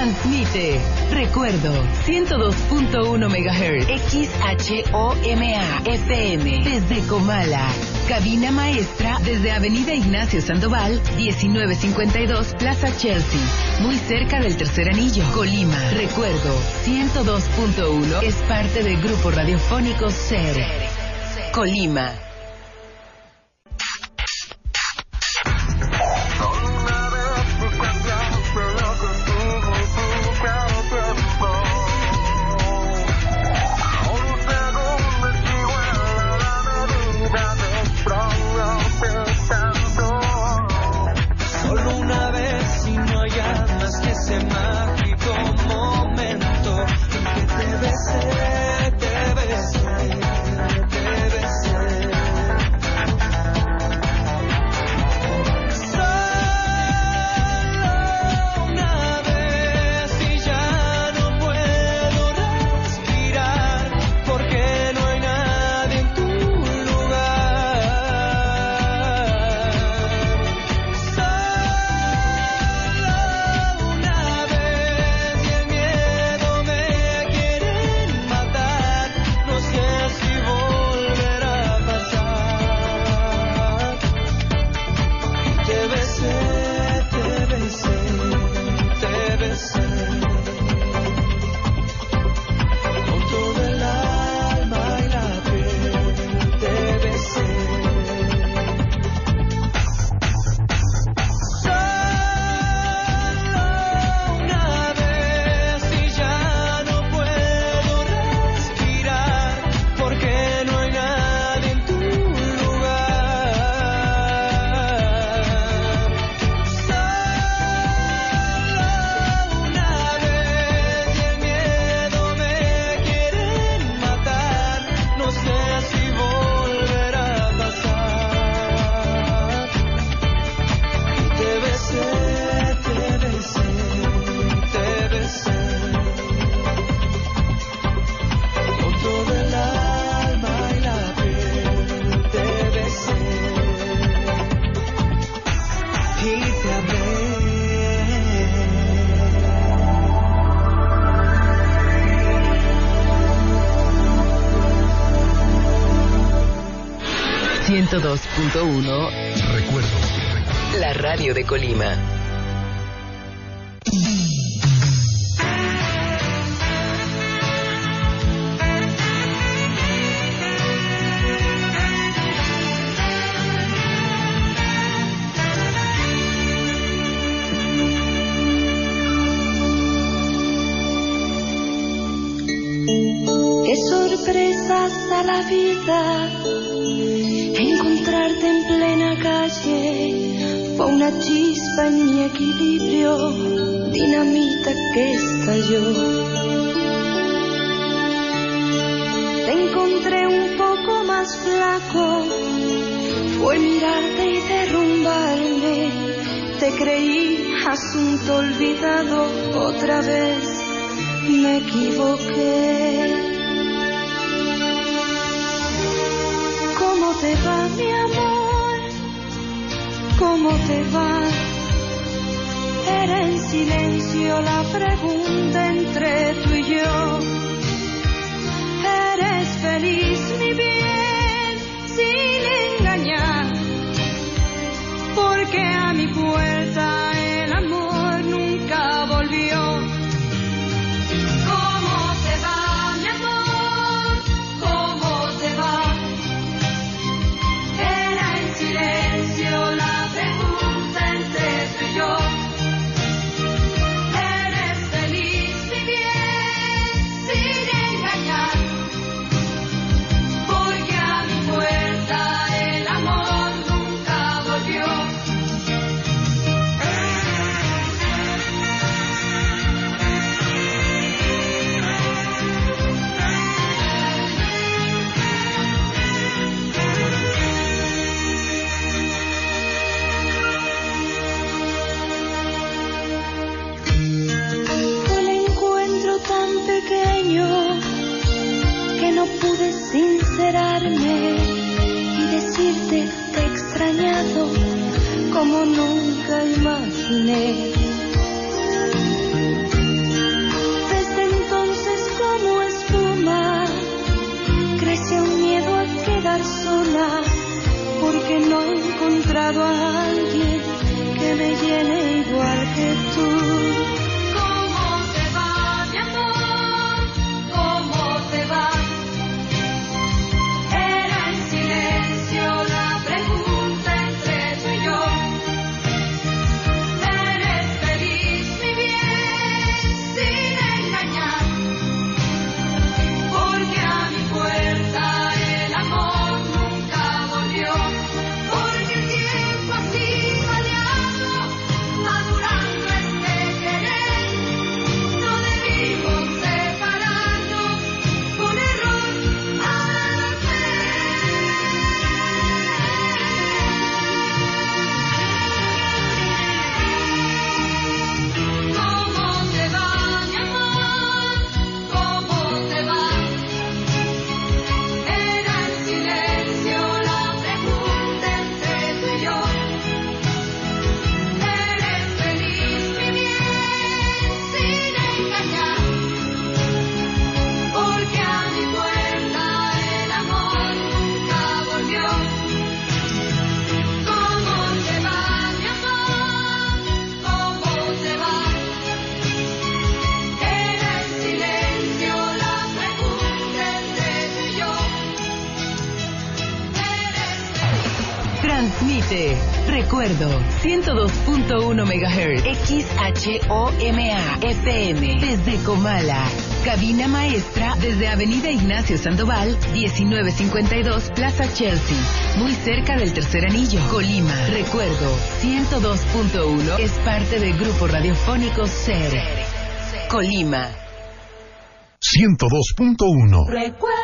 Transmite Recuerdo 102.1 MHz XHOMA FM desde Comala. Cabina maestra desde Avenida Ignacio Sandoval, 1952, Plaza Chelsea, muy cerca del Tercer Anillo, Colima. Recuerdo 102.1 es parte del grupo radiofónico SER, Colima. Recuerdo. La radio de Colima. Qué sorpresas a la vida. Encontrarte en plena calle fue una chispa en mi equilibrio, dinamita que estalló. Te encontré un poco más flaco, fue mirarte y derrumbarme. Te creí asunto olvidado, otra vez me equivoqué. ¿Cómo te va, mi amor? ¿Cómo te va? Era en silencio la pregunta entre tú y yo. ¿Eres feliz, mi bien, sin engañar? Porque a mi puerta el amor nunca volvió. Sincerarme y decirte te he extrañado como nunca imaginé. Marte, recuerdo, 102.1 MHz, XHOMA, FM, desde Comala. Cabina maestra desde Avenida Ignacio Sandoval, 1952, Plaza Chelsea, muy cerca del Tercer Anillo, Colima. Recuerdo, 102.1 es parte del grupo radiofónico SER. Colima. 102.1. Recuerdo.